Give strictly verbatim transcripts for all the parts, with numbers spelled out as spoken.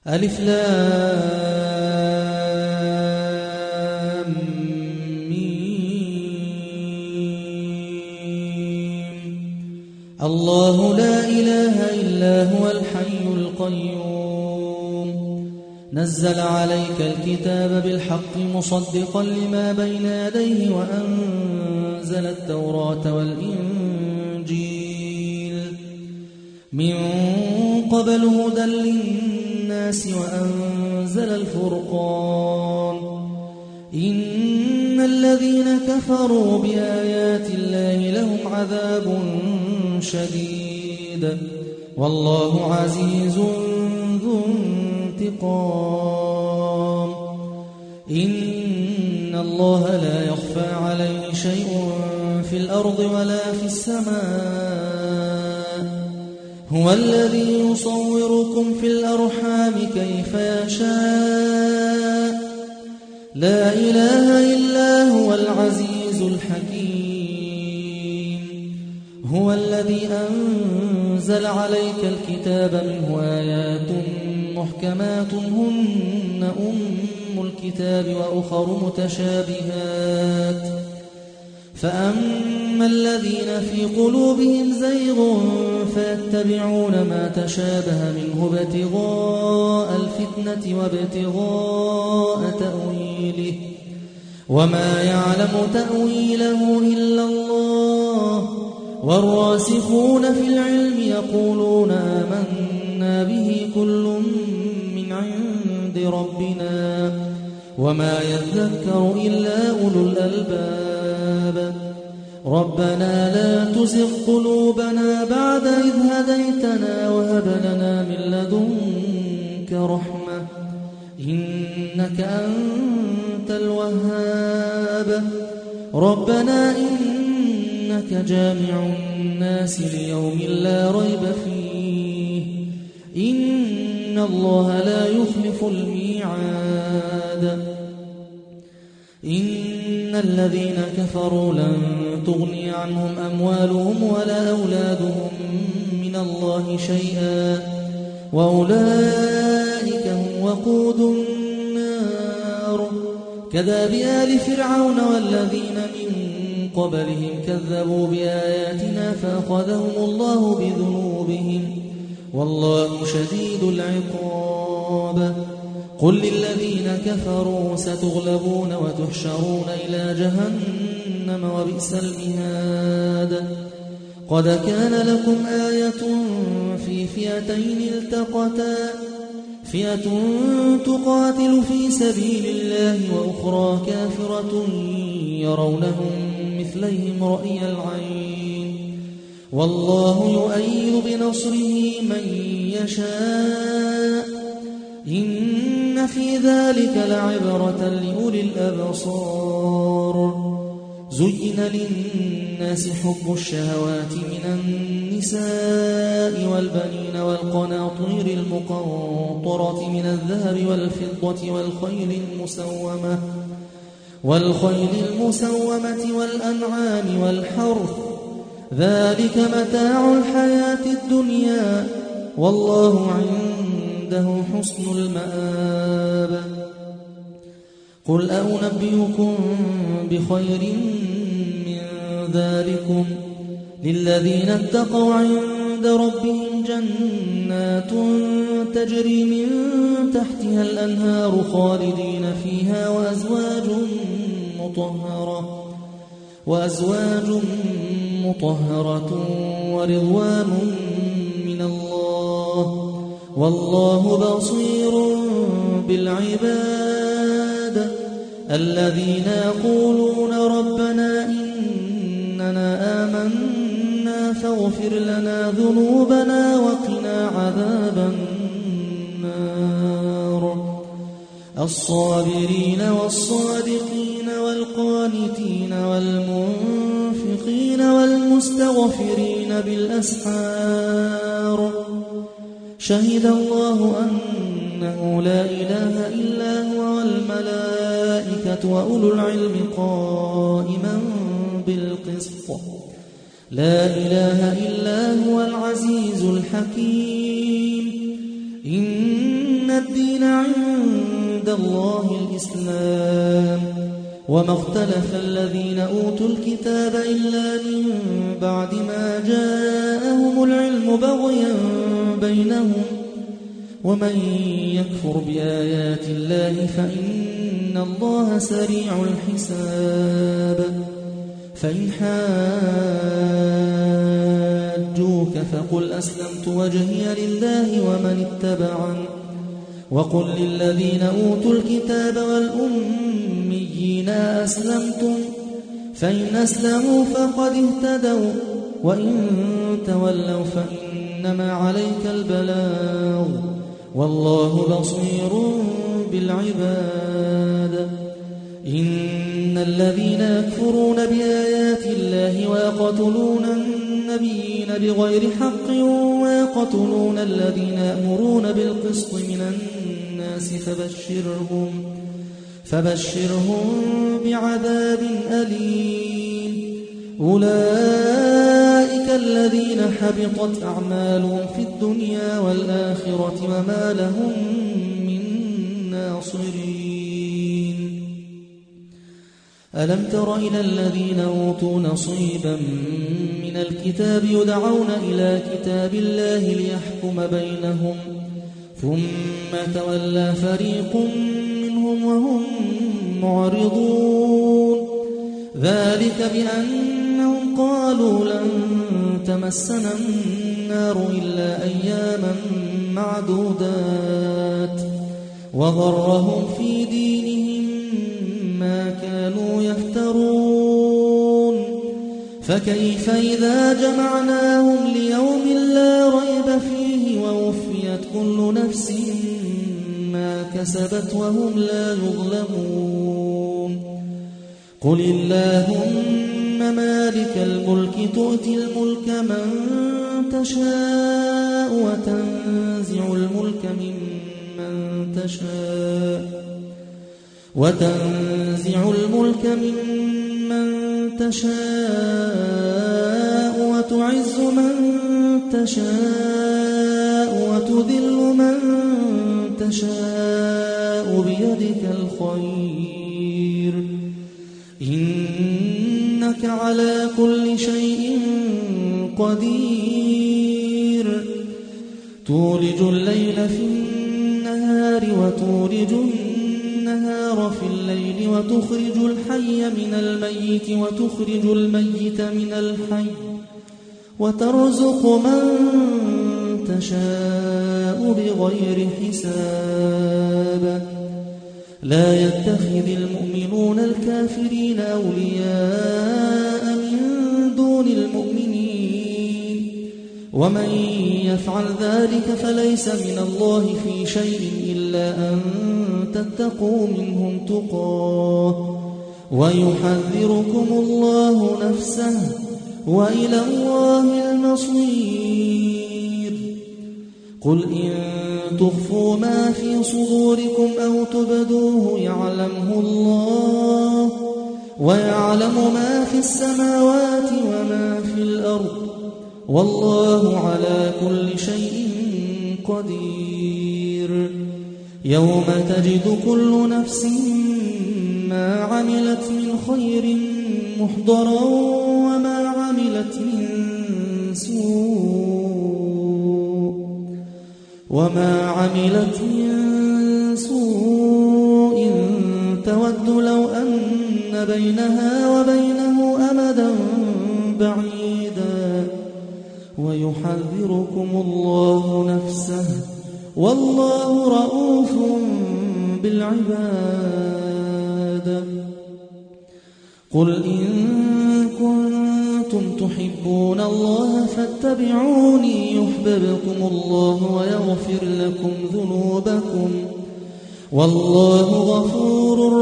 ألف لام ميم. الله لا إله إلا هو الحي القيوم نزل عليك الكتاب بالحق مصدقا لما بين يديه وأنزل التوراة والإنجيل من قبل هدى للناس وأنزل الفرقان إن الذين كفروا بآيات الله لهم عذاب شديد والله عزيز ذو انتقام إن الله لا يخفى عليه شيء في الأرض ولا في السماء هو الذي يصوركم في الأرحام كيف يشاء لا إله إلا هو العزيز الحكيم هو الذي أنزل عليك الكتاب منه آيات محكمات هن أم الكتاب وأخر متشابهات فأما الذين في قلوبهم زيغ فيتبعون ما تشابه منه ابتغاء الفتنة وابتغاء تأويله وما يعلم تأويله إلا الله والراسخون في العلم يقولون آمنا به كل من عند ربنا وما يذكر إلا أولو الألباب ربنا لا تزغ قلوبنا بعد إذ هديتنا وهب لنا من لدنك رحمة إنك أنت الوهاب ربنا إنك جامع الناس ليوم لا ريب فيه إن الله لا يخلف الميعاد إن الذين كفروا لن تغني عنهم أموالهم ولا أولادهم من الله شيئا وأولئك هم وقود النار كذاب آل فرعون والذين من قبلهم كذبوا بآياتنا فأخذهم الله بذنوبهم والله شديد العقاب قل للذين كفروا ستغلبون وتحشرون إلى جهنم وبئس المهاد قد كان لكم آية في فئتين التقتا فئة تقاتل في سبيل الله وأخرى كافرة يرونهم مثليهم رأي العين والله يؤيد بنصره من يشاء إن في ذلك لعبرة لأولي الأبصار زين للناس حب الشهوات من النساء والبنين والقناطير المقنطرة من الذهب والفضة والخيل المسومة والخيل المسومة والأنعام والحرث ذلك متاع الحياة الدنيا والله عنده حسن المآب قل أنبئكم بخير من ذلكم للذين اتقوا عند ربهم جنات تجري من تحتها الأنهار خالدين فيها وأزواج مطهرة وأزواج مطهرة ورضوان من الله والله بصير بالعباد الذين يقولون ربنا إننا آمنا فاغفر لنا ذنوبنا وقنا عذاب النار الصابرين والصادقين والقانتين والمنفقين والمستغفرين بالأسحار شهد الله أنه لا إله إلا هو والملائكة وأولو العلم قائما بالقسط لا إله إلا هو العزيز الحكيم إن الدين عند الله الإسلام وما اختلف الذين أوتوا الكتاب إلا من بعد ما جاءهم العلم بغيا بينهم ومن يكفر بآيات الله فإن الله سريع الحساب فإن حاجوك فقل أسلمت وجهي لله ومن اتبعني وقل للذين أوتوا الكتاب والأميين أسلمتم فإن أسلموا فقد اهتدوا وإن تولوا فإنما عليك البلاغ والله بصير بالعباد إن الذين يكفرون بآيات الله ويقتلون النبيين بغير حق ويقتلون الذين يأمرون بالقسط من الناس فبشرهم فبشرهم بعذاب أليم أولئك الذين حبطت أعمالهم في الدنيا والآخرة وما لهم من ناصرين ألم تر إلى الذين أوتوا نصيبا من الكتاب يدعون إلى كتاب الله ليحكم بينهم ثم تولى فريق منهم وهم معرضون ذلك بأنهم قالوا لن تمسنا النار إلا أياما معدودات وغرهم في دينهم ما كانوا يفترون فكيف إذا جمعناهم ليوم لا ريب فيه ووفيت كل نفس ما كسبت وهم لا يظلمون قل اللهم مالك الملك تؤتي الملك من تشاء وتنزع الملك ممن تشاء وتنزع الملك ممن تشاء وتعز من تشاء وتذل من تشاء بيدك الخير إنك على كل شيء قدير تولج الليل في النهار وتولج النهار في الليل وتخرج الحي من الميت وتخرج الميت من الحي وترزق من تشاء بغير حساب لا يتخذ المؤمنون الكافرين أولياء من دون المؤمنين ومن يفعل ذلك فليس من الله في شيء إلا أن تتقوا منهم تقاه ويحذركم الله نفسه وإلى الله المصير قل إن تخفوا ما في صدوركم أو تبدوه يعلمه الله ويعلم ما في السماوات وما في الأرض والله على كل شيء قدير يوم تجد كل نفس ما عملت من خير محضرا وما عملت من سوء وما عملت من سوء تود لو أن بينها وبينه أمدا بعيدا ويحذركم الله نفسه والله رؤوف بالعباد قل إن كنتم تحبون الله فاتبعوني يحببكم الله ويغفر لكم ذنوبكم والله غفور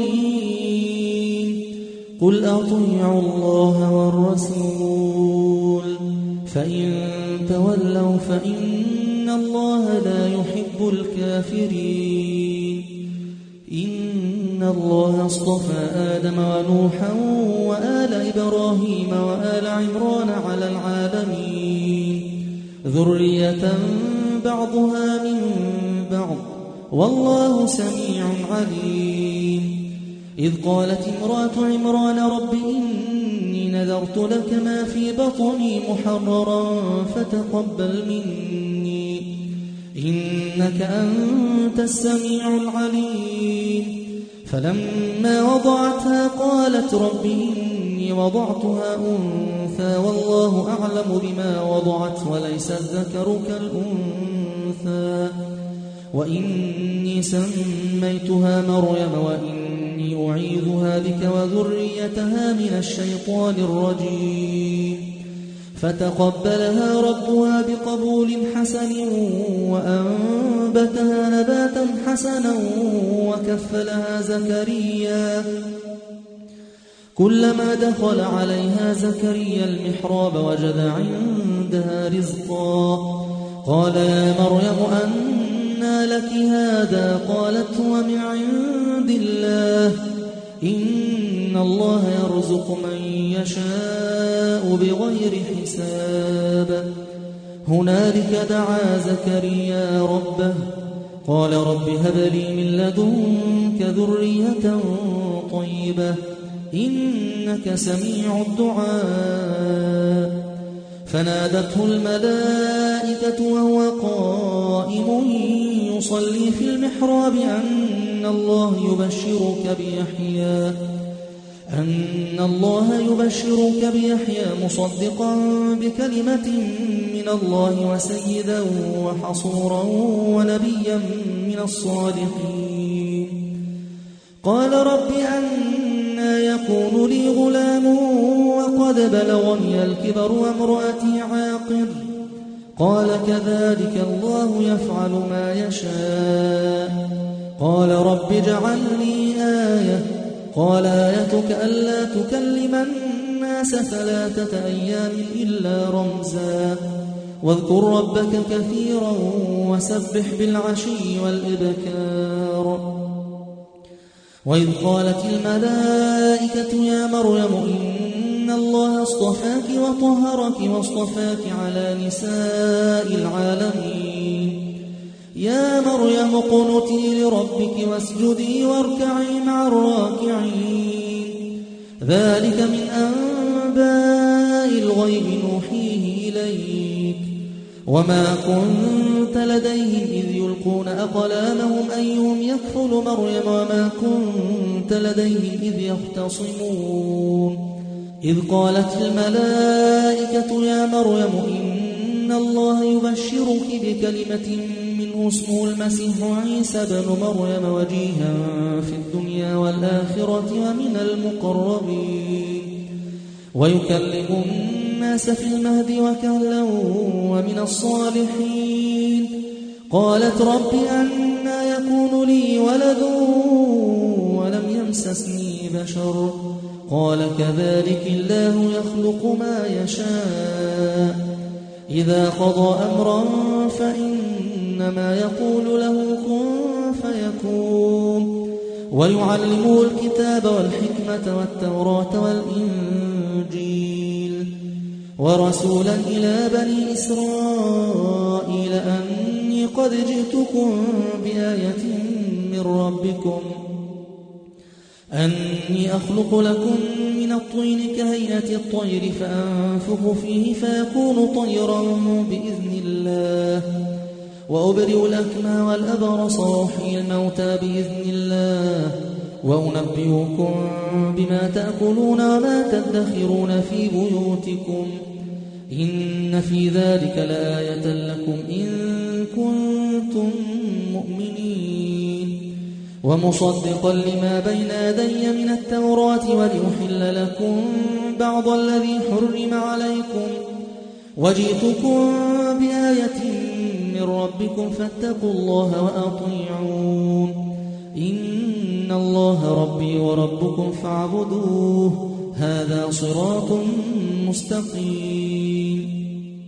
رحيم قل أطيعوا الله والرسول فإن تولوا فإن الله لا يحب الكافرين إن الله اصطفى آدم ونوحا وآل إبراهيم وآل عمران على العالمين ذرية بعضها من بعض والله سميع عليم. إذ قالت امرأة عمران رب إني نذرت لك ما في بطني محررا فتقبل مني إنك أنت السميع العليم. فلما وضعتها قالت رب إني وضعتها أنثى والله أعلم بما وضعت وليس الذكر كالأنثى وإني سميتها مريم وإني أعيذها بك وذريتها من الشيطان الرجيم. فتقبلها ربها بقبول حسن وأنبتها نباتا حسنا وكفلها زكريا. كلما دخل عليها زكريا المحراب وجد عندها رزقا. قال يا مريم أنى لك هذا؟ قالت هو من عند الله إن الله يرزق من يشاء بغير حساب. هنالك دعا زكريا ربه قال رب هب لي من لدنك ذرية طيبة إنك سميع الدعاء. فنادته الملائكة وهو قائم يصلي في المحراب أن الله يبشرك بيحيى أن الله يبشرك بيحيى مصدقا بكلمة من الله وسيدا وحصورا ونبيا من الصالحين. قال رب أنى يكون لي غلام وقد بلغني الكبر وامرأتي عاقر؟ قال كذلك الله يفعل ما يشاء. قال رب اجعل لي آية. قال آيتك ألا تكلم الناس ثلاثة أيام إلا رمزا واذكر ربك كثيرا وسبح بالعشي والإبكار. وإذ قالت الملائكة يا مريم إن الله اصطفاك وطهرك واصطفاك على نساء العالمين. يا مريم اقنتي لربك واسجدي واركعي مع الراكعين. ذلك من أنباء الغيب نوحيه إليك وما كنت لديهم إذ يلقون أقلامهم أيهم يكفل مريم وما كنت لديهم إذ يختصمون. إذ قالت الملائكة يا مريم إن الله يبشرك بكلمة منه اسمه المسيح عيسى بن مريم وجيها في الدنيا والآخرة ومن المقربين ويكلم الناس في المهد وكهلا ومن الصالحين. قالت رب أنى يكون لي ولد ولم يمسسني بشر؟ قال كذلك الله يخلق ما يشاء إذا قضى أمرا فإنما يقول له كن فيكون. ويعلمه الكتاب والحكمة والتوراة والإنجيل ورسولا إلى بني إسرائيل أني قد جئتكم بآية من ربكم أني أخلق لكم من الطين كهيئة الطير فأنفخ فيه فيكون طيرا بإذن الله وأبرئ الأكمى والأبرص وأحيي الموتى بإذن الله وأنبئكم بما تأكلون وما تدخرون في بيوتكم إن في ذلك لآية لكم إن كنتم مؤمنين. ومصدقا لما بين يدي من التوراة ولأحل لكم بعض الذي حرم عليكم وجئتكم بآية من ربكم فاتقوا الله وأطيعون إن الله ربي وربكم فاعبدوه هذا صراط مستقيم.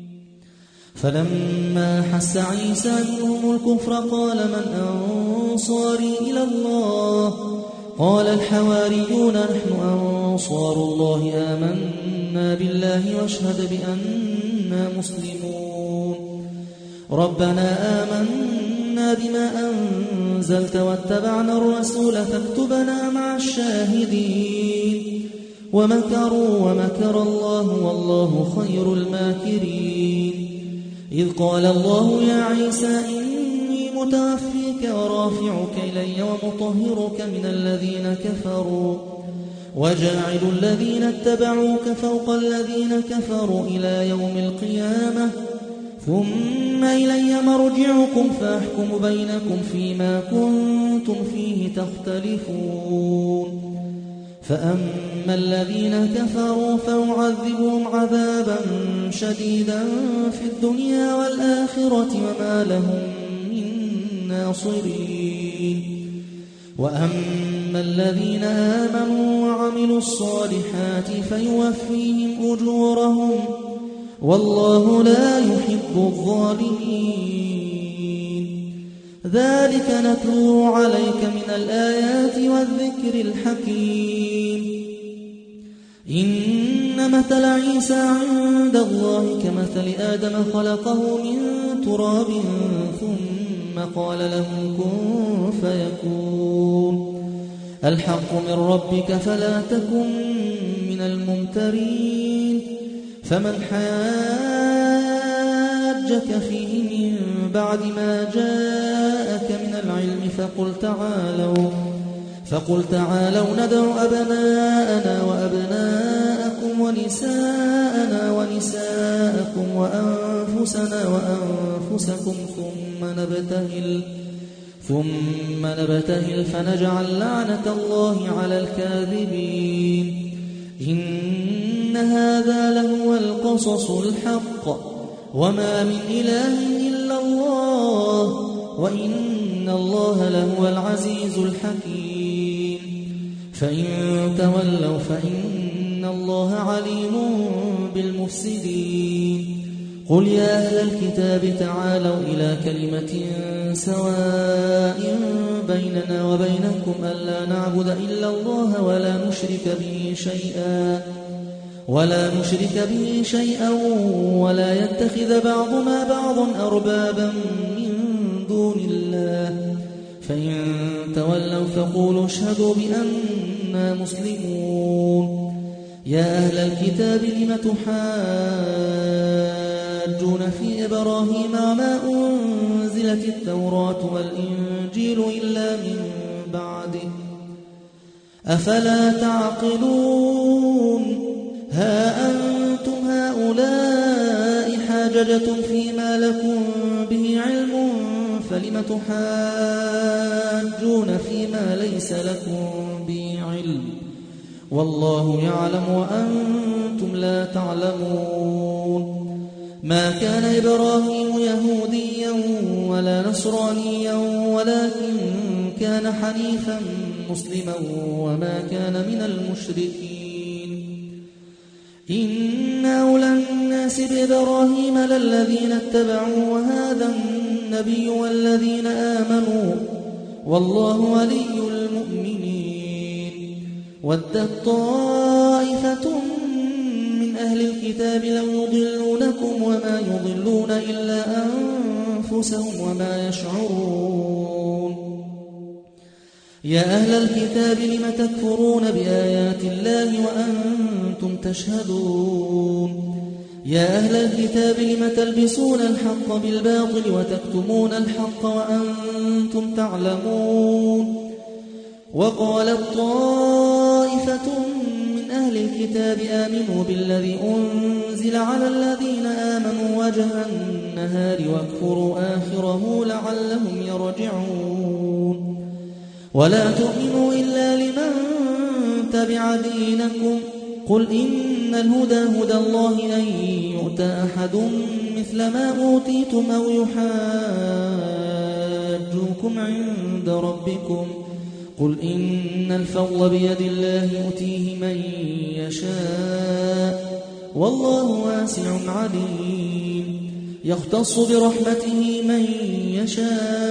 فلما حس عيسى منهم الكفر قال من أنصاري إلى الله؟ قال الحواريون نحن أنصار الله آمنا بالله واشهد بأننا مسلمون. ربنا آمنا آمنا بما أنزلت واتبعنا الرسول فاكتبنا مع الشاهدين ومكروا ومكر الله والله خير الماكرين إذ قال الله يا عيسى إني متوفيك ورافعك إلي ومطهرك من الذين كفروا وجاعل الذين اتبعوك فوق الذين كفروا إلى يوم القيامة ثم إلي مرجعكم فأحكم بينكم فيما كنتم فيه تختلفون فأما الذين كفروا فأعذبهم عذابا شديدا في الدنيا والآخرة وما لهم من ناصرين وأما الذين آمنوا وعملوا الصالحات فيوفيهم أجورهم والله لا يحب الظالمين ذلك نتلو عليك من الآيات والذكر الحكيم إن مثل عيسى عند الله كمثل آدم خلقه من تراب ثم قال له كن فيكون الحق من ربك فلا تكن من الممترين فمن حاجك فيه من بعد ما جاءك من العلم فقل تعالوا فقل تعالوا ندع أبناءنا وأبناءكم ونساءنا ونساءكم وأنفسنا وأنفسكم ثم نبتهل ثم نبتهل فنجعل لعنة الله على الكاذبين إن هذا لهو القصص الحق وما من إله إلا الله وإن الله لهو العزيز الحكيم فإن تولوا فإن الله عليم بالمفسدين قل يا أهل الكتاب تعالوا إلى كلمة سواء بيننا وبينكم ألا نعبد إلا الله ولا نشرك به شيئا ولا نشرك به شيئا ولا يتخذ بعضنا بعضا أربابا من دون الله فإن تولوا فقولوا اشهدوا بأننا مسلمون يا أهل الكتاب لم تحاجون في إبراهيم وما أنزلت التوراة والإنجيل إلا من بعده أفلا تعقلون ها أنتم هؤلاء حاججتم فيما لكم به علم فلم تحاجون فيما ليس لكم به علم والله يعلم وأنتم لا تعلمون ما كان إبراهيم يهوديا ولا نصرانيا ولكن كان حنيفا مسلما وما كان من المشركين إن أولى الناس بإبراهيم للذين اتبعوا وهذا النبي والذين آمنوا والله ولي المؤمنين ودت طائفة من أهل الكتاب لو يضلونكم وما يضلون إلا أنفسهم وما يشعرون يا أهل الكتاب لم تكفرون بآيات الله وأنتم تشهدون يا أهل الكتاب لم تلبسون الحق بالباطل وتكتمون الحق وأنتم تعلمون وقالت طائفة من أهل الكتاب آمنوا بالذي أنزل على الذين آمنوا وجه النهار واكفروا آخره لعلهم يرجعون ولا تؤمنوا إلا لمن تبع دينكم قل إن الهدى هدى الله أن يؤتى أحد مثل ما أوتيتم أو يحاجوكم عند ربكم قل إن الفضل بيد الله يؤتيه من يشاء والله واسع عليم يختص برحمته من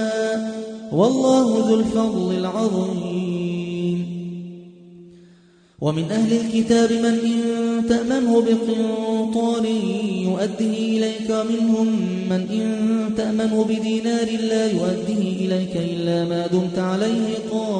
يشاء والله ذو الفضل العظيم ومن أهل الكتاب من إن تأمنه بقنطار يؤديه إليك، ومنهم من إن تأمنه بدينار لا يؤديه إليك إلا ما دمت عليه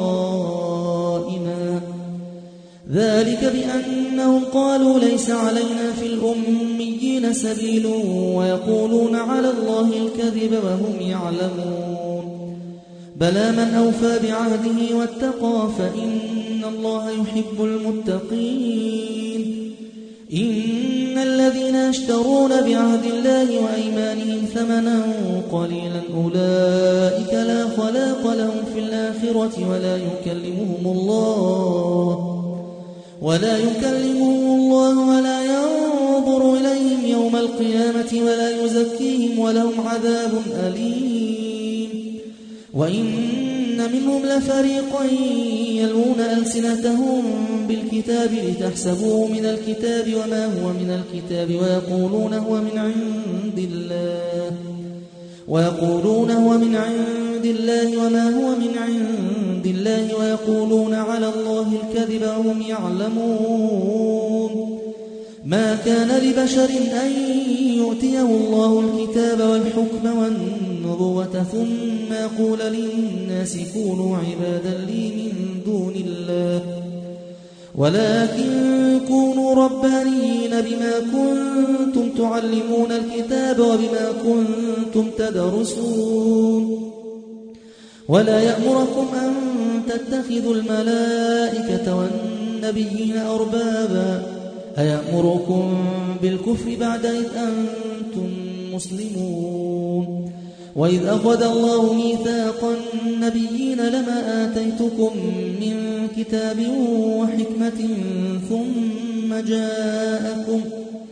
قائما. ذلك بأنهم قالوا ليس علينا في الأميين سبيل ويقولون على الله الكذب وهم يعلمون. بلى من أوفى بعهده واتقى فإن الله يحب المتقين. إن الذين يشترون بعهد الله وأيمانهم ثمنا قليلا أولئك لا خلاق لهم في الآخرة ولا يكلمهم الله ولا يكلمهم الله ولا ينظر إليهم يوم القيامة ولا يزكيهم ولهم عذاب أليم. وإن منهم لفريقا يلوون ألسنتهم بالكتاب لتحسبوه من الكتاب وما هو من الكتاب ويقولون هو من عند الله ويقولون هو من عند الله وما هو من عند الله ويقولون على الله الكذب وهم يعلمون. ما كان لبشر أن يؤتيه الله الكتاب والحكم والنبوة ثم يقول للناس كونوا عبادا لي من دون الله، ولكن كونوا ربانيين بما كنتم تعلمون الكتاب وبما كنتم تدرسون. ولا يأمركم أن تتخذوا الملائكة والنبيين أربابا أيأمركم بالكفر بعد إذ أنتم مسلمون. وإذ أخذ الله ميثاق النبيين لما آتيتكم من كتاب وحكمة ثم جاءكم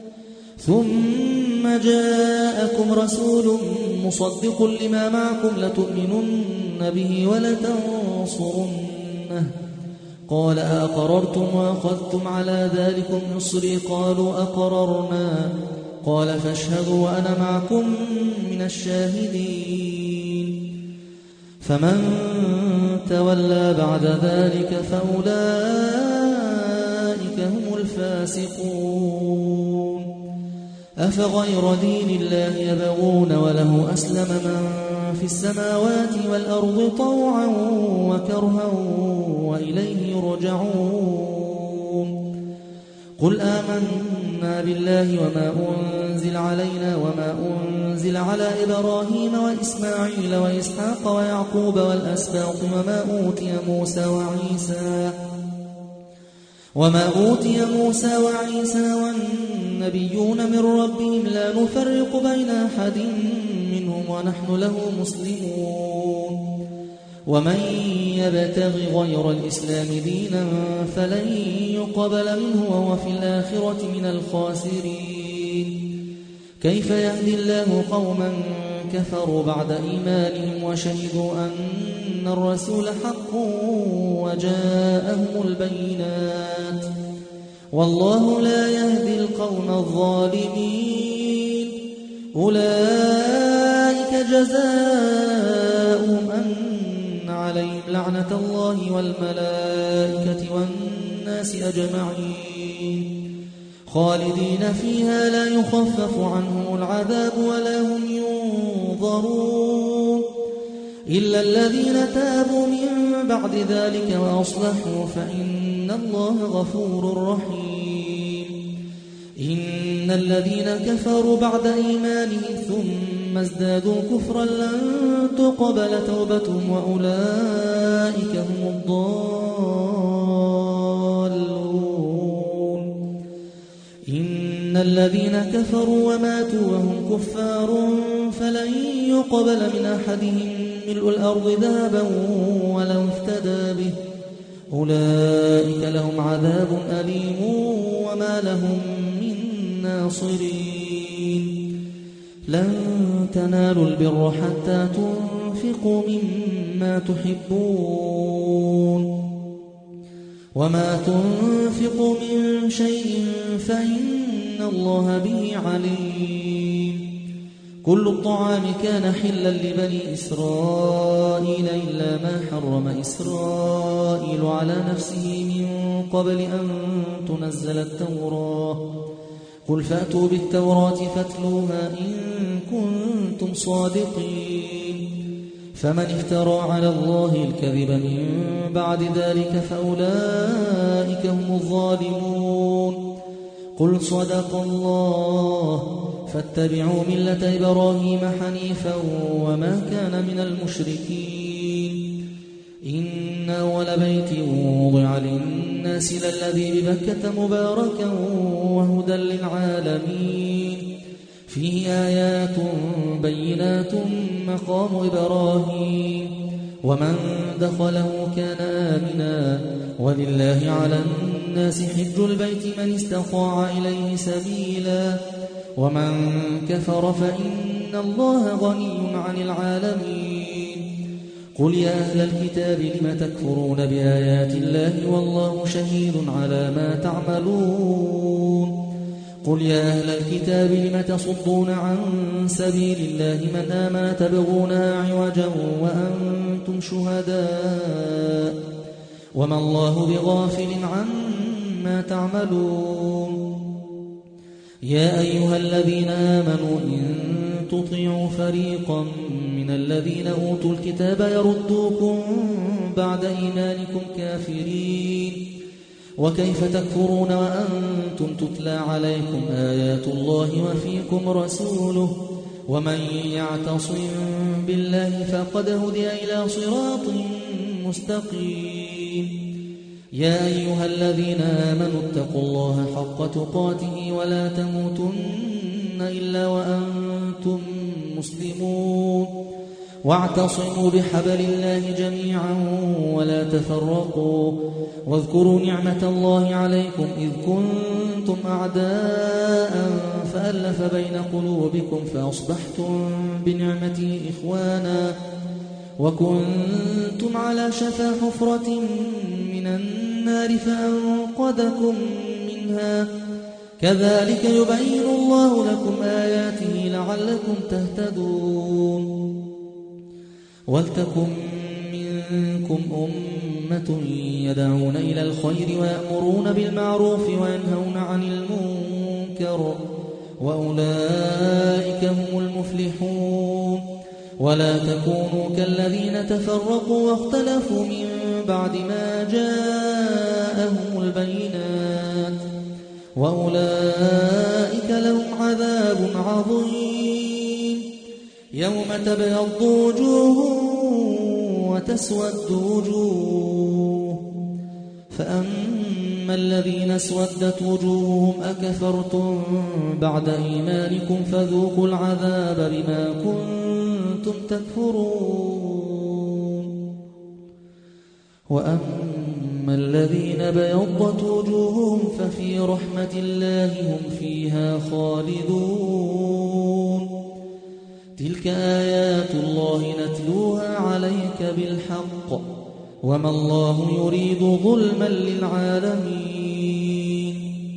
ثم جاءكم رسول مصدق لما معكم لتؤمنن به ولتنصرنه. قال أأقررتم وأخذتم على ذلكم إصري قالوا أقررنا. قال فاشهدوا وأنا معكم من الشاهدين. فمن تولى بعد ذلك فأولئك هم الفاسقون. أفغير دين الله يبغون وله أسلم من في السماوات والأرض طوعا وكرها وإليه يرجعون. قل آمنا بالله وما أنزل علينا وما أنزل على إبراهيم وإسماعيل وإسحاق ويعقوب والأسباط وما أوتي موسى وعيسى وما أوتي موسى وعيسى والنبيون من ربهم لا نفرق بين أحد منهم ونحن له مسلمون. ومن يبتغ غير الإسلام دينا فلن يقبل منه وهو في الآخرة من الخاسرين. كيف يهدي الله قوما كفروا بعد إيمانهم وشهدوا أن الرسول حق وجاءهم البينات والله لا يهدي القوم الظالمين. أولئك جزاؤهم أن عليهم لعنة الله والملائكة والناس أجمعين خالدين فيها لا يخفف عنهم العذاب ولا هم ينظرون إلا الذين تابوا من بعد ذلك وأصلحوا فإن الله غفور رحيم. إن الذين كفروا بعد إيمانهم ثم ازدادوا كفرا لن تقبل توبتهم وأولئك هم الضالون. إن الذين كفروا وماتوا وهم كفار فلن يقبل من أحدهم ملء الأرض ذهبا ولو افتدى به أولئك لهم عذاب أليم وما لهم من ناصرين. لن تنالوا البر حتى تنفقوا مما تحبون وما تنفقوا من شيء فإن الله به عليم. كل الطعام كان حلا لبني إسرائيل إلا ما حرم إسرائيل على نفسه من قبل أن تنزل التوراة قل فأتوا بالتوراة فاتلوها إن كنتم صادقين فمن افترى على الله الكذب من بعد ذلك فأولئك هم الظالمون قل صدق الله فاتبعوا ملة إبراهيم حنيفا وما كان من المشركين إن أول بيت وضع للناس للذي ببكة مباركا وهدى للعالمين فيه آيات بينات مقام إبراهيم ومن دخله كان آمنا ولله على الناس حج البيت من استطاع إليه سبيلا ومن كفر فإن الله غني عن العالمين قل يا أهل الكتاب لم تكفرون بآيات الله والله شهيد على ما تعملون قل يا أهل الكتاب لم تصدون عن سبيل الله من آمن تبغونها عوجا وأنتم شهداء وما الله بغافل عما تعملون يا أيها الذين آمنوا إن تطيعوا فريقا من الذين أوتوا الكتاب يردوكم بعد إيمانكم كافرين وكيف تكفرون وأنتم تتلى عليكم آيات الله وفيكم رسوله ومن يعتصم بالله فقد هدي إلى صراط مستقيم يا أيها الذين آمنوا اتقوا الله حق تقاته ولا تموتن إلا وأنتم مسلمون واعتصموا بحبل الله جميعا ولا تفرقوا واذكروا نعمة الله عليكم إذ كنتم أعداء فألف بين قلوبكم فأصبحتم بنعمته إخوانا وكنتم على شفا حفرة من النار فأنقذكم منها كذلك يبين الله لكم آياته لعلكم تهتدون ولتكن منكم أمة يدعون إلى الخير ويأمرون بالمعروف وينهون عن المنكر وأولئك هم المفلحون ولا تكونوا كالذين تفرقوا واختلفوا من بعد ما جاءهم البينات وأولئك لهم عذاب عظيم يوم تبيض وجوه وتسود وجوه فأما الذين اسودت وجوههم أكفرتم بعد إيمانكم فذوقوا العذاب بما كنتم تكفرون وأما الذين بيضت وجوههم ففي رحمة الله هم فيها خالدون تلك آيات الله نتلوها عليك بالحق وما الله يريد ظلما للعالمين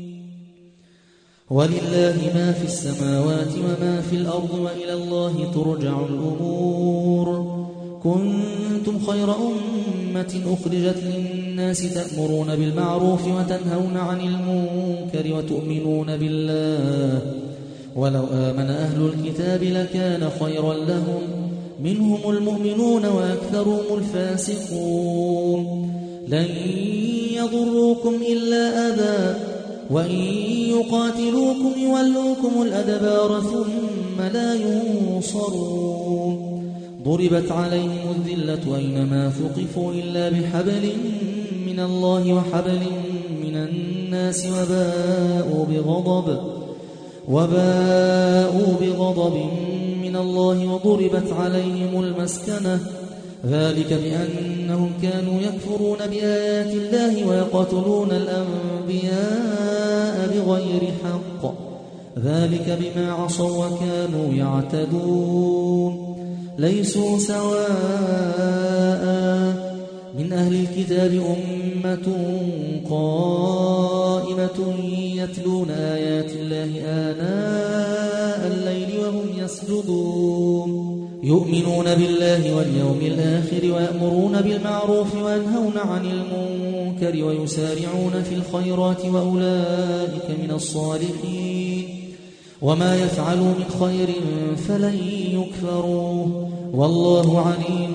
ولله ما في السماوات وما في الأرض وإلى الله ترجع الأمور كنتم خير أمة أخرجت للناس تأمرون بالمعروف وتنهون عن المنكر وتؤمنون بالله ولو آمن أهل الكتاب لكان خيرا لهم منهم المؤمنون وأكثرهم الفاسقون لن يضروكم إلا أذى وإن يقاتلوكم يولوكم الأدبار ثم لا ينصرون ضربت عليهم الذلة أينما ثقفوا إلا بحبل من الله وحبل من الناس وباءوا بغضب وباءوا بغضب من الله وضربت عليهم المسكنة ذلك بأنهم كانوا يكفرون بآيات الله ويقتلون الأنبياء بغير حق ذلك بما عصوا وكانوا يعتدون ليسوا سواء من أهل الكتاب أمة قائمة يتلون آيات الله آناء الليل وهم يسجدون يؤمنون بالله واليوم الآخر ويأمرون بالمعروف وينهون عن المنكر ويسارعون في الخيرات وأولئك من الصالحين وما يفعلوا من خير فلن يكفروه والله عليم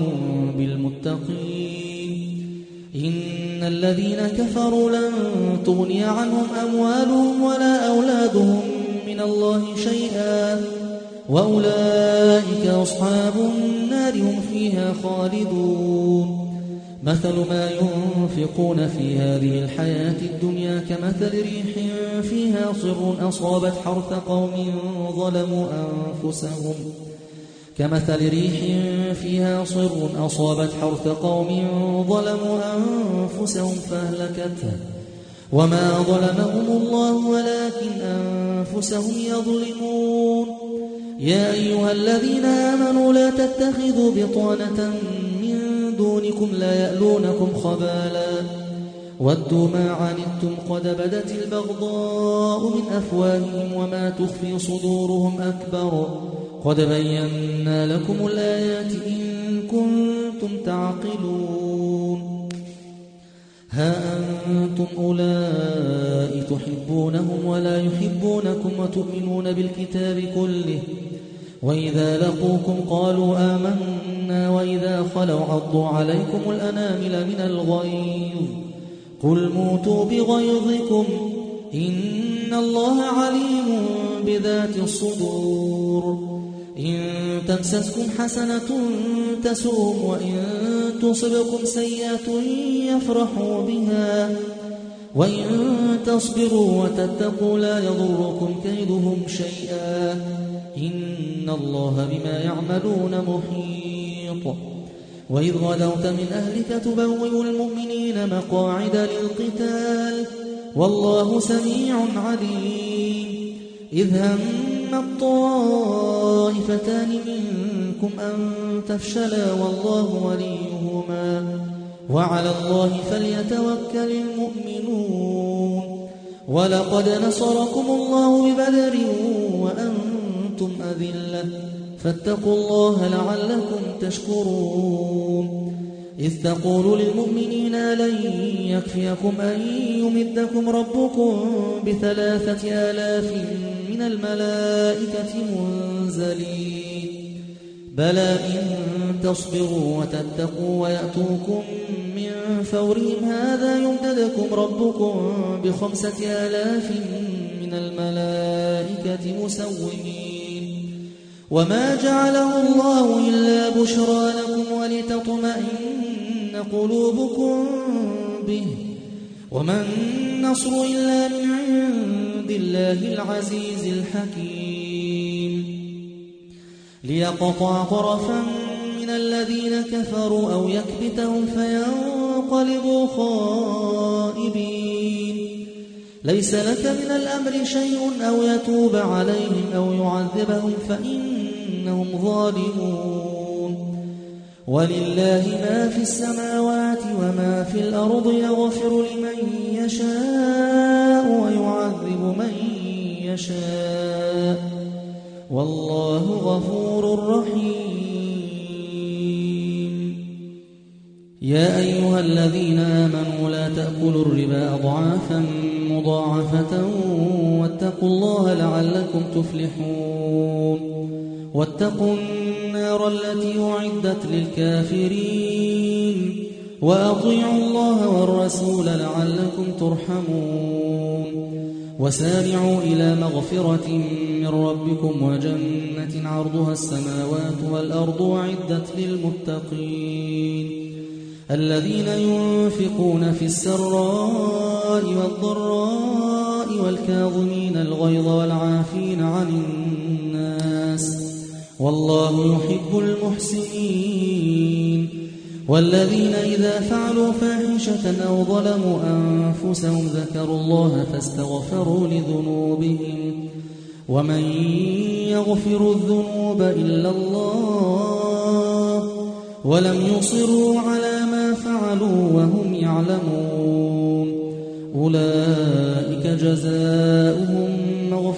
بالمتقين إن الذين كفروا لن تغني عنهم أموالهم ولا أولادهم من الله شيئا وأولئك أصحاب النار هم فيها خالدون مثل ما ينفقون في هذه الحياة الدنيا كمثل ريح فيها صر أصابت حرث قوم ظلموا أنفسهم كمثل ريح فيها صر أصابت حرث قوم ظلموا أنفسهم فأهلكتها وما ظلمهم الله ولكن أنفسهم يظلمون يا أيها الذين آمنوا لا تتخذوا بطانة من دونكم لا يألونكم خبالا ودوا ما عنتم قد بدت البغضاء من أفواههم وما تخفي صدورهم أكبر قد بينا لكم الآيات إن كنتم تعقلون ها أنتم أولئك تحبونهم ولا يحبونكم وتؤمنون بالكتاب كله وإذا لقوكم قالوا آمنا وإذا خلوا عضوا عليكم الأنامل من الغيظ قل موتوا بغيظكم إن الله عليم بذات الصدور إن تمسسكم حسنة تسؤهم وإن تصبكم سيئة يفرحوا بها وإن تصبروا وتتقوا لا يضركم كيدهم شيئا إن الله بما يعملون محيط وإذ غدوت من أهلك تبوئ المؤمنين مقاعد للقتال والله سميع عليم إذ هم الطائفتان منكم أن تفشلا والله وليهما وعلى الله فليتوكل المؤمنون ولقد نصركم الله ببدر وأنتم أذلة فاتقوا الله لعلكم تشكرون إذ تقول للمؤمنين لن يكفيكم أن يمدكم ربكم بثلاثة آلاف من الملائكة منزلين بلى إن تصبروا وتتقوا ويأتوكم من فورهم هذا يمددكم ربكم بخمسة آلاف من الملائكة مسومين وما جعله الله إلا بشرى لكم ولتطمئن قلوبكم به وما النصر إلا من عند الله العزيز الحكيم ليقطع طرفا من الذين كفروا أو يكبتهم فينقلبوا خائبين ليس لك من الأمر شيء أو يتوب عليهم أو يعذبهم فإنهم ظالمون ولله ما في السماوات وما في الأرض يغفر لمن يشاء ويعذب من يشاء والله غفور رحيم يا أيها الذين آمنوا لا تأكلوا الربا أضعافا مضاعفة واتقوا الله لعلكم تفلحون واتقوا النار التي أعدت للكافرين وأطيعوا الله والرسول لعلكم ترحمون وسارعوا إلى مغفرة من ربكم وجنة عرضها السماوات والأرض أعدت للمتقين الذين ينفقون في السراء والضراء والكاظمين الغيظ والعافين عن الناس والله يحب المحسنين والذين إذا فعلوا فاحشة أو ظلموا أنفسهم ذكروا الله فاستغفروا لذنوبهم ومن يغفر الذنوب إلا الله ولم يصروا على ما فعلوا وهم يعلمون أولئك جزاؤهم مغفرة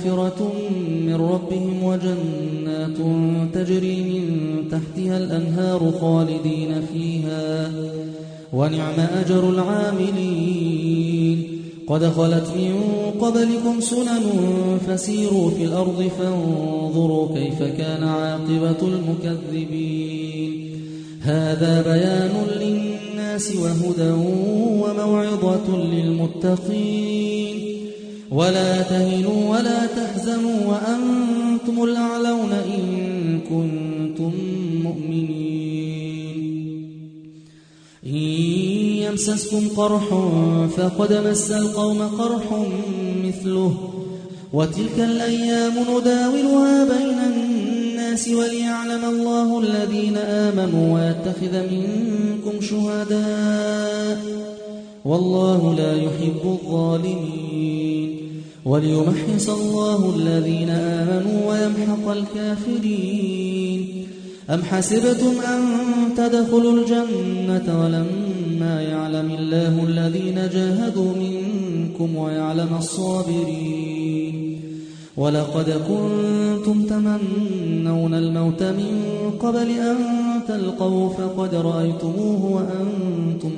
مغفرة من ربهم وجنات تجري من تحتها الأنهار خالدين فيها ونعم أجر العاملين قد خلت من قبلكم سنن فسيروا في الأرض فانظروا كيف كان عاقبة المكذبين هذا بيان للناس وهدى وموعظة للمتقين ولا تهنوا ولا تحزنوا وأنتم الأعلون إن كنتم مؤمنين إن يمسسكم قرح فقد مس القوم قرح مثله وتلك الأيام نداولها بين الناس وليعلم الله الذين آمنوا ويتخذ منكم شهداء والله لا يحب الظالمين وليمحص الله الذين آمنوا ويمحق الكافرين أم حسبتم أن تدخلوا الجنة ولما يعلم الله الذين جاهدوا منكم ويعلم الصابرين ولقد كنتم تمنون الموت من قبل أن تلقوا فقد رأيتموه وأنتم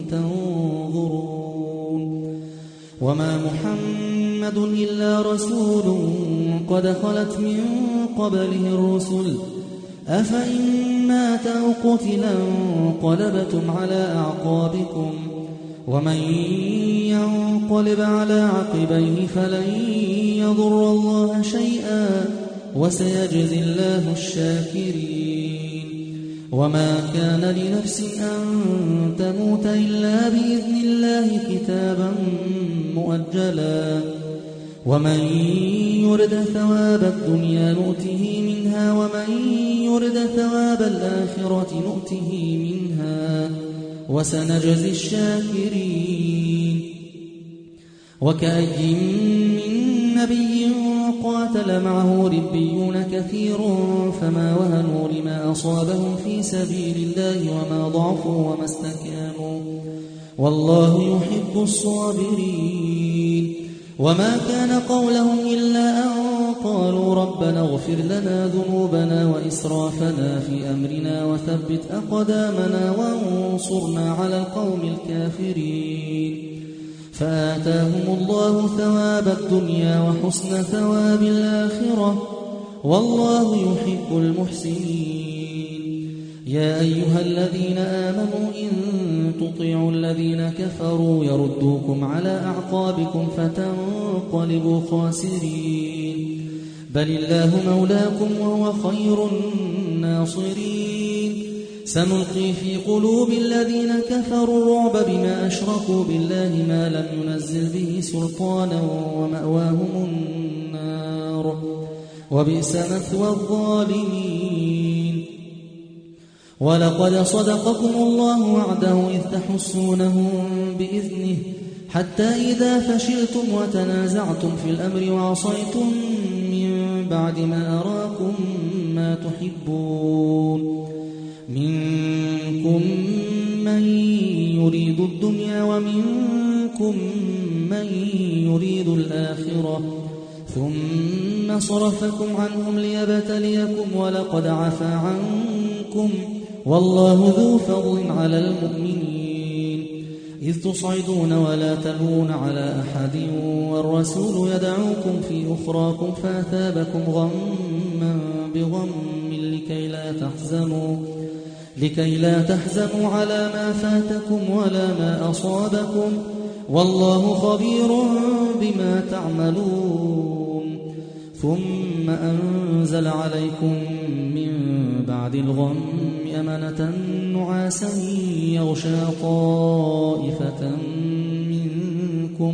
تنظرون وما محمد إلا رسول قد خلت من قبله الرسل أفإن مات أو قتلا انقلبتم على أعقابكم ومن ينقلب على عقبيه فلن يضر الله شيئا وسيجزي الله الشاكرين وما كان لنفس أن تموت إلا بإذن الله كتابا مؤجلا ومن يرد ثواب الدنيا نؤته منها ومن يرد ثواب الآخرة نؤته منها وسنجزي الشاكرين وكأي من نبي قاتل معه ربيون كثير فما وهنوا لما أصابهم في سبيل الله وما ضعفوا وما استكانوا والله يحب الصابرين وما كان قولهم إلا أن قالوا ربنا اغفر لنا ذنوبنا وإسرافنا في أمرنا وثبت أقدامنا وانصرنا على القوم الكافرين فآتاهم الله ثواب الدنيا وحسن ثواب الآخرة والله يحب المحسنين يا أيها الذين آمنوا إن تطيعوا الذين كفروا يردوكم على أعقابكم فتنقلبوا خاسرين بل الله مولاكم وهو خير الناصرين سنلقي في قلوب الذين كفروا الرعب بما أشركوا بالله ما لم ينزل به سلطانا ومأواهم النار وبئس مثوى الظالمين ولقد صدقكم الله وعده إذ تحسونهم بإذنه حتى إذا فشلتم وتنازعتم في الأمر وعصيتم من بعد ما أراكم ما تحبون منكم من يريد الدنيا ومنكم من يريد الآخرة ثم صرفكم عنهم ليبتليكم ولقد عفا عنكم والله ذو فضل على المؤمنين إذ تصعدون ولا تلوون على أحد والرسول يدعوكم في أخراكم فأثابكم غما بغم لكي لا تحزنوا لكي لا تحزنوا على ما فاتكم ولا ما أصابكم والله خبير بما تعملون ثم أنزل عليكم من بعد الغم أمنة نعاسا يغشى طائفة منكم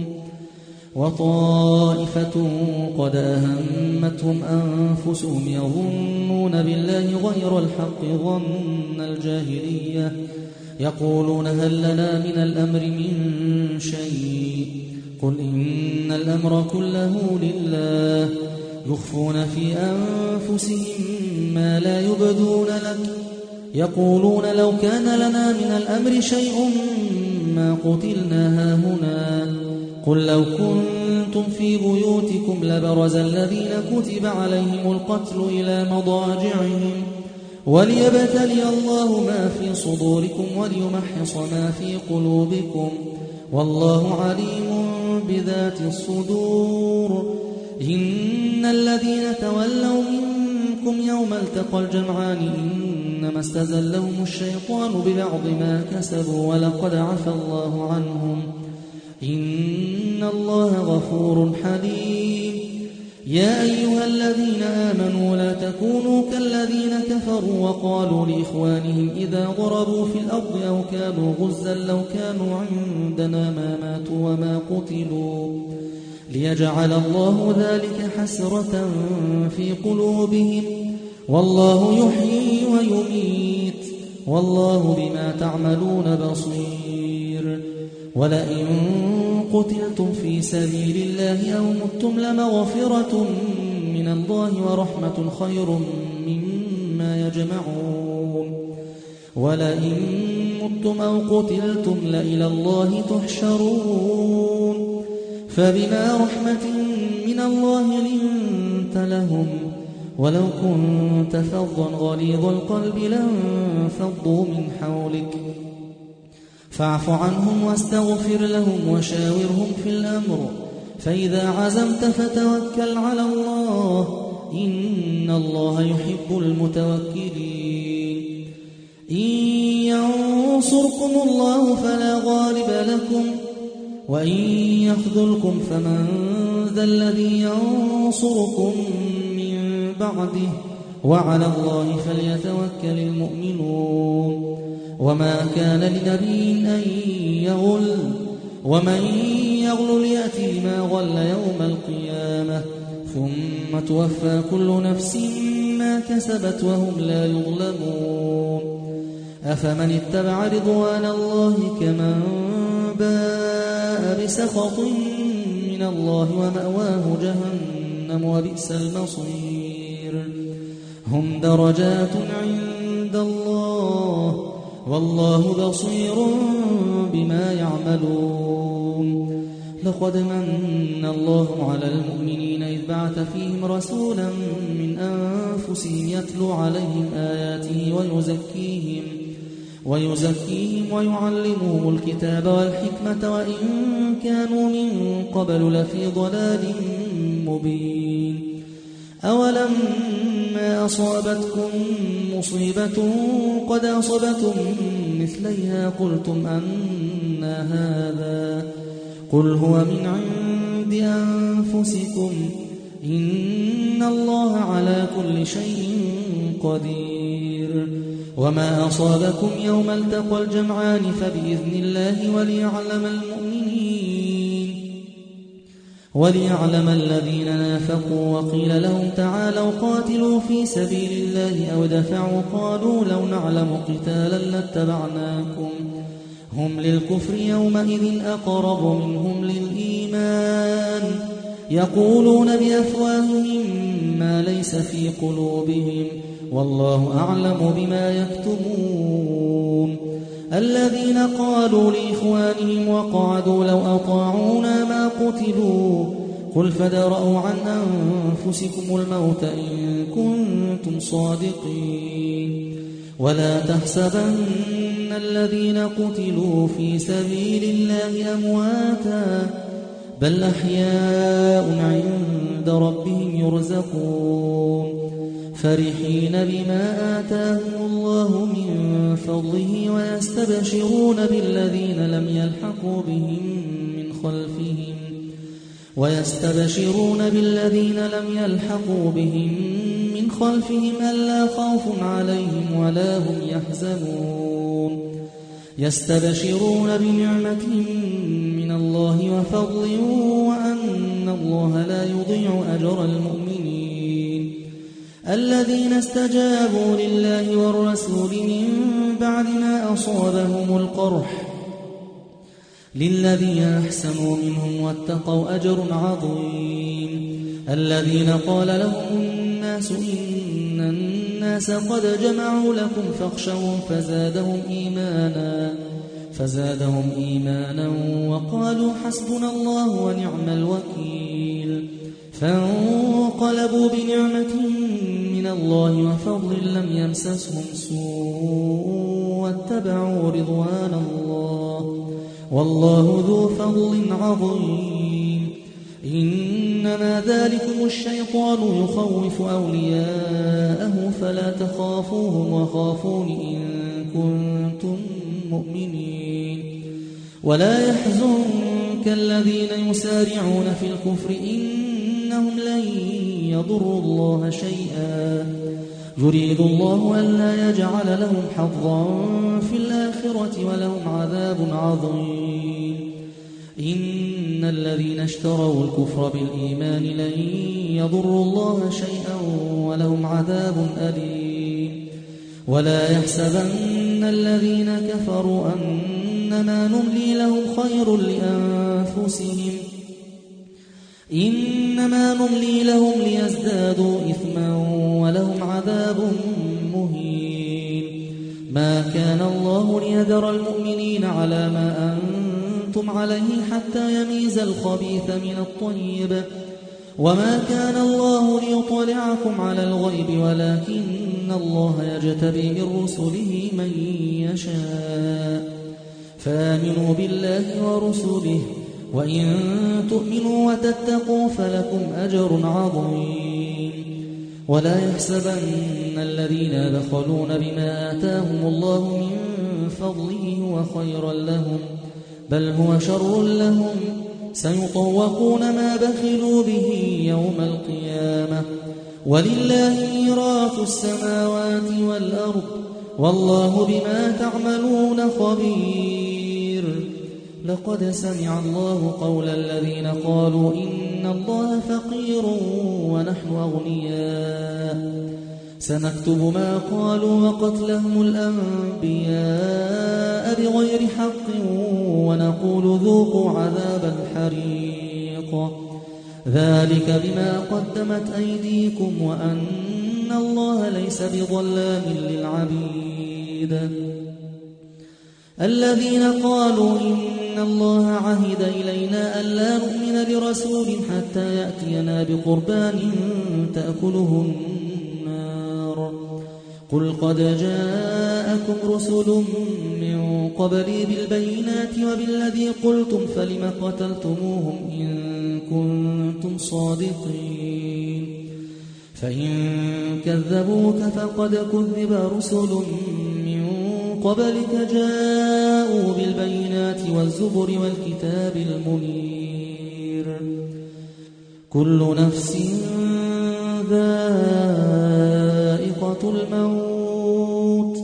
وطائفة قد أهمتهم أنفسهم يظنون بالله غير الحق ظن الجاهلية يقولون هل لنا من الأمر من شيء قل إن الأمر كله لله يخفون في أنفسهم ما لا يبدون لك يقولون لو كان لنا من الأمر شيء ما قتلنا هاهنا قل لو كنتم في بيوتكم لبرز الذين كتب عليهم القتل إلى مضاجعهم وليبتلي الله ما في صدوركم وليمحص ما في قلوبكم والله عليم بذات الصدور. إن الذين تولوا منكم يوم التقى الجمعان إنما استزلهم الشيطان ببعض ما كسبوا ولقد عفى الله عنهم إن الله غفور حليم. يا أيها الذين آمنوا لا تكونوا كالذين كفروا وقالوا لإخوانهم إذا ضربوا في الأرض أو كانوا غزا لو كانوا عندنا ما ماتوا وما قتلوا ليجعل الله ذلك حسرة في قلوبهم والله يحيي ويميت والله بما تعملون بصير. ولئن قتلتم في سبيل الله أو متم لمغفرة من الله ورحمة خير مما يجمعون. ولئن متم أو قتلتم لإلى الله تحشرون. فبما رحمة من الله لنت لهم ولو كنت فظا غليظ القلب لانفضوا من حولك فاعف عنهم واستغفر لهم وشاورهم في الأمر فإذا عزمت فتوكل على الله إن الله يحب المتوكلين. إن ينصركم الله فلا غالب لكم وإن يخذلكم فمن ذا الذي ينصركم من بعده وعلى الله فليتوكل المؤمنون. وما كان لنبي أن يغل ومن يغل يأتي بما غل يوم القيامة ثم توفى كل نفس ما كسبت وهم لا يظلمون. أفمن اتبع رضوان الله كمن باء بسخط من الله ومأواه جهنم وبئس المصير. هم درجات عند الله والله بصير بما يعملون. لقد من الله على المؤمنين إذ بعث فيهم رسولا من أنفسهم يتلو عليهم آياته ويزكيهم ويزكيهم ويعلمهم الكتاب والحكمة وإن كانوا من قبل لفي ضلال مبين. أولما أصابتكم مصيبة قد أصبتم مثليها قلتم أنى هذا قل هو من عند أنفسكم إن الله على كل شيء قدير. وما أصابكم يوم التقى الجمعان فبإذن الله وليعلم المؤمنين وليعلم الذين نافقوا. وقيل لهم تعالوا قاتلوا في سبيل الله أو دفعوا قالوا لو نعلم قتالا لاتبعناكم هم للكفر يومئذ أقرب منهم للإيمان يقولون بأفواههم ما ليس في قلوبهم والله أعلم بما يكتمون. الذين قالوا لإخوانهم وقعدوا لو أطاعونا ما قتلوا قل فادرءوا عن أنفسكم الموت إن كنتم صادقين. ولا تحسبن الذين قتلوا في سبيل الله أمواتا بل أحياء عند ربهم يرزقون فرحين بما آتاهم الله من فضله ويستبشرون بالذين لم يلحقوا بهم من خلفهم ويستبشرون بالذين لم يلحقوا بهم من خلفهم ألا خوف عليهم ولا هم يحزنون يستبشرون بنعمة من الله وفضل وأن الله لا يضيع أجر المؤمنين. الذين استجابوا لله والرسول من بعد ما أصابهم القرح للذين أحسنوا منهم واتقوا أجر عظيم. الذين قال لهم الناس إن الناس قد جمعوا لكم فاخشوهم فزادهم إيمانا فزادهم إيمانا وقالوا حسبنا الله ونعم الوكيل فانقلبوا بنعمة من الله وفضل لم يمسسهم سوء واتبعوا رضوان الله والله ذو فضل عظيم إنما ذلكم الشيطان يخوف أولياءه فلا تخافوهم وخافون إن كنتم مؤمنين ولا يحزنك الذين يسارعون في الكفر إنهم لن يضروا الله شيئا يريد الله ألا يجعل لهم حظا في الآخرة ولهم عذاب عظيم إن الذين اشتروا الكفر بالإيمان لن يضروا الله شيئا ولهم عذاب أليم ولا يحسبن الذين كفروا أنما نملي لهم خير لأنفسهم إنما نملي لهم ليزدادوا إثما ولهم عذاب مهين ما كان الله ليذر المؤمنين على ما أنتم عليه حتى يميز الخبيث من الطيب وما كان الله ليطلعكم على الغيب ولكن الله يجتبي من رسله من يشاء فآمنوا بالله ورسله وإن تؤمنوا وتتقوا فلكم أجر عظيم ولا يحسبن الذين بخلون بما آتاهم الله من فضله هو خيرا لهم بل هو شر لهم سيطوقون ما بخلوا به يوم القيامة ولله ميراث السماوات والأرض والله بما تعملون خبير لقد سمع الله قول الذين قالوا إن الله فقير ونحن أغنياء سنكتب ما قالوا وقتلهم الأنبياء بغير حق ونقول ذوقوا عذاب الحريق ذلك بما قدمت أيديكم وأن الله ليس بظلام للعبيد الذين قالوا إن الله عهد إلينا ألا نؤمن لرسول حتى يأتينا بقربان تأكله النار قل قد جاءكم رسل من قبلي بالبينات وبالذي قلتم فلم قتلتموهم إن كنتم صادقين فإن كذبوك فقد كذب رسل من قبلك جاءوا بالبينات والزبر والكتاب المنير كل نفس ذائقة الموت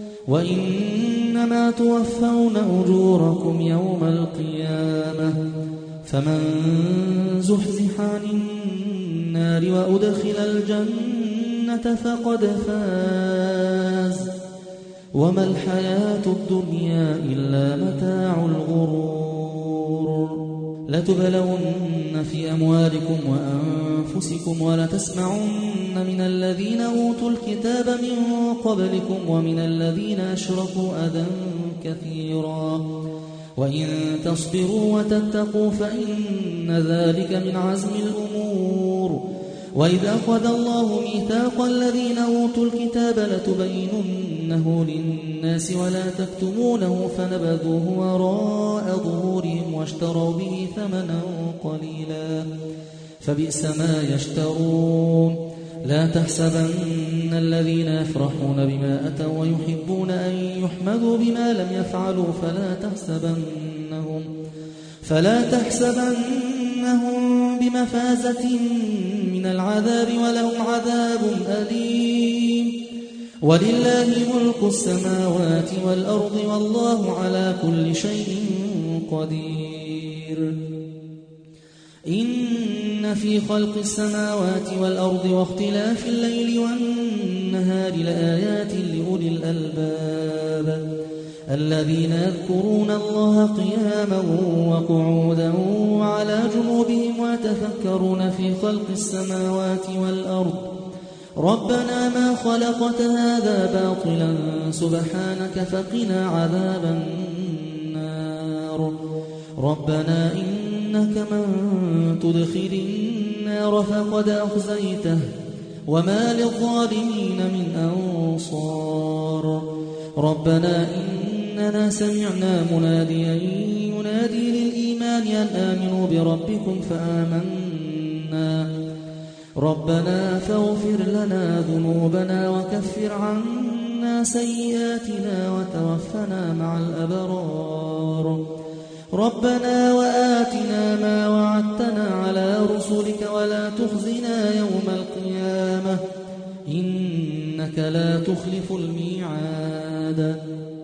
وإنما توفون أجوركم يوم القيامة فمن زحزح عن النار وأدخل الجنة فقد فاز وما الحياة الدنيا إلا متاع الغرور لتبلون في أموالكم وأنفسكم ولتسمعن من الذين أوتوا الكتاب من قبلكم ومن الذين أشركوا أذى كثيرا وإن تصبروا وتتقوا فإن ذلك من عزم الأمور وإذ أخذ الله ميثاق الذين أوتوا الكتاب لتبيننه للناس ولا تكتمونه فنبذوه وراء ظهورهم واشتروا به ثمنا قليلا فبئس ما يشترون لا تحسبن الذين يفرحون بما أتوا ويحبون أن يحمدوا بما لم يفعلوا فلا تحسبنهم فلا تحسبنهم بمفازة من العذاب ولهم عذاب أليم ولله ملك السماوات والأرض والله على كل شيء قدير إن في خلق السماوات والأرض واختلاف الليل والنهار لآيات لأولي الألباب الذين يذكرون الله قياما وقعودا وعلى جنوبهم ويتفكرون في خلق السماوات والأرض ربنا ما خلقت هذا باطلا سبحانك فقنا عذاب النار ربنا إنك من تدخل النار فقد أخزيته وما للظالمين من أنصار ربنا إننا سمعنا مناديا ينادي للإيمان أن آمنوا بربكم فآمنا ربنا فاغفر لنا ذنوبنا وكفر عنا سيئاتنا وتوفنا مع الأبرار ربنا وآتنا ما وعدتنا على رسلك ولا تخزنا يوم القيامة إنك لا تخلف الميعاد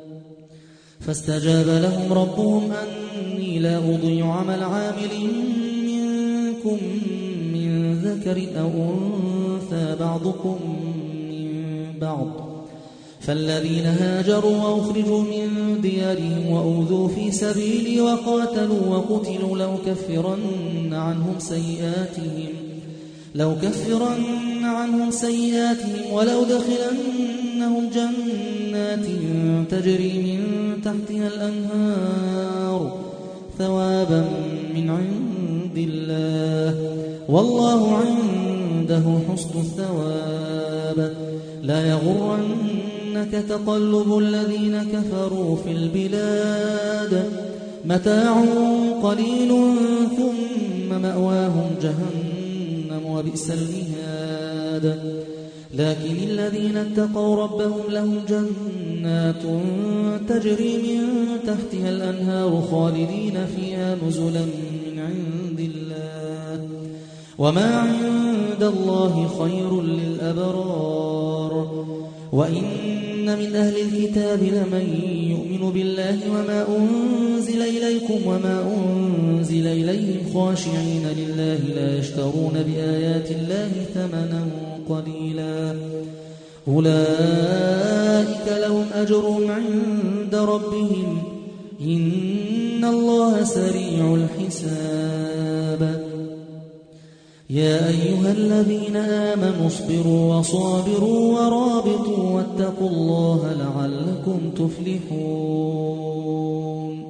فاستجاب لهم ربهم أني لا أضيع عمل عامل منكم من ذكر أو أنثى بعضكم من بعض فالذين هاجروا وأخرجوا من ديارهم وأوذوا في سبيلي وقاتلوا وقتلوا لو كفرن عنهم سيئاتهم لو كفرن عنهم سيئاتهم ولو دخلنهم جنات تجري من تحتها الأنهار ثوابا من عند الله والله عنده حسن الثواب لا يغرنك تقلب الذين كفروا في البلاد متاع قليل ثم مأواهم جهنم وبئس المهاد لكن الذين اتقوا ربهم لهم جنات تجري من تحتها الأنهار خالدين فيها نزلا من عند الله وما عند الله خير للأبرار وإن من أهل الكتاب لمن يؤمن بالله وما أنزل إليكم وما أنزل إليهم خاشعين لله لا يشترون بآيات الله ثمنا قليلا أولئك لهم أجرهم عند ربهم إن الله سريع الحساب يا أيها الذين آمنوا اصبروا وصابروا ورابطوا واتقوا الله لعلكم تفلحون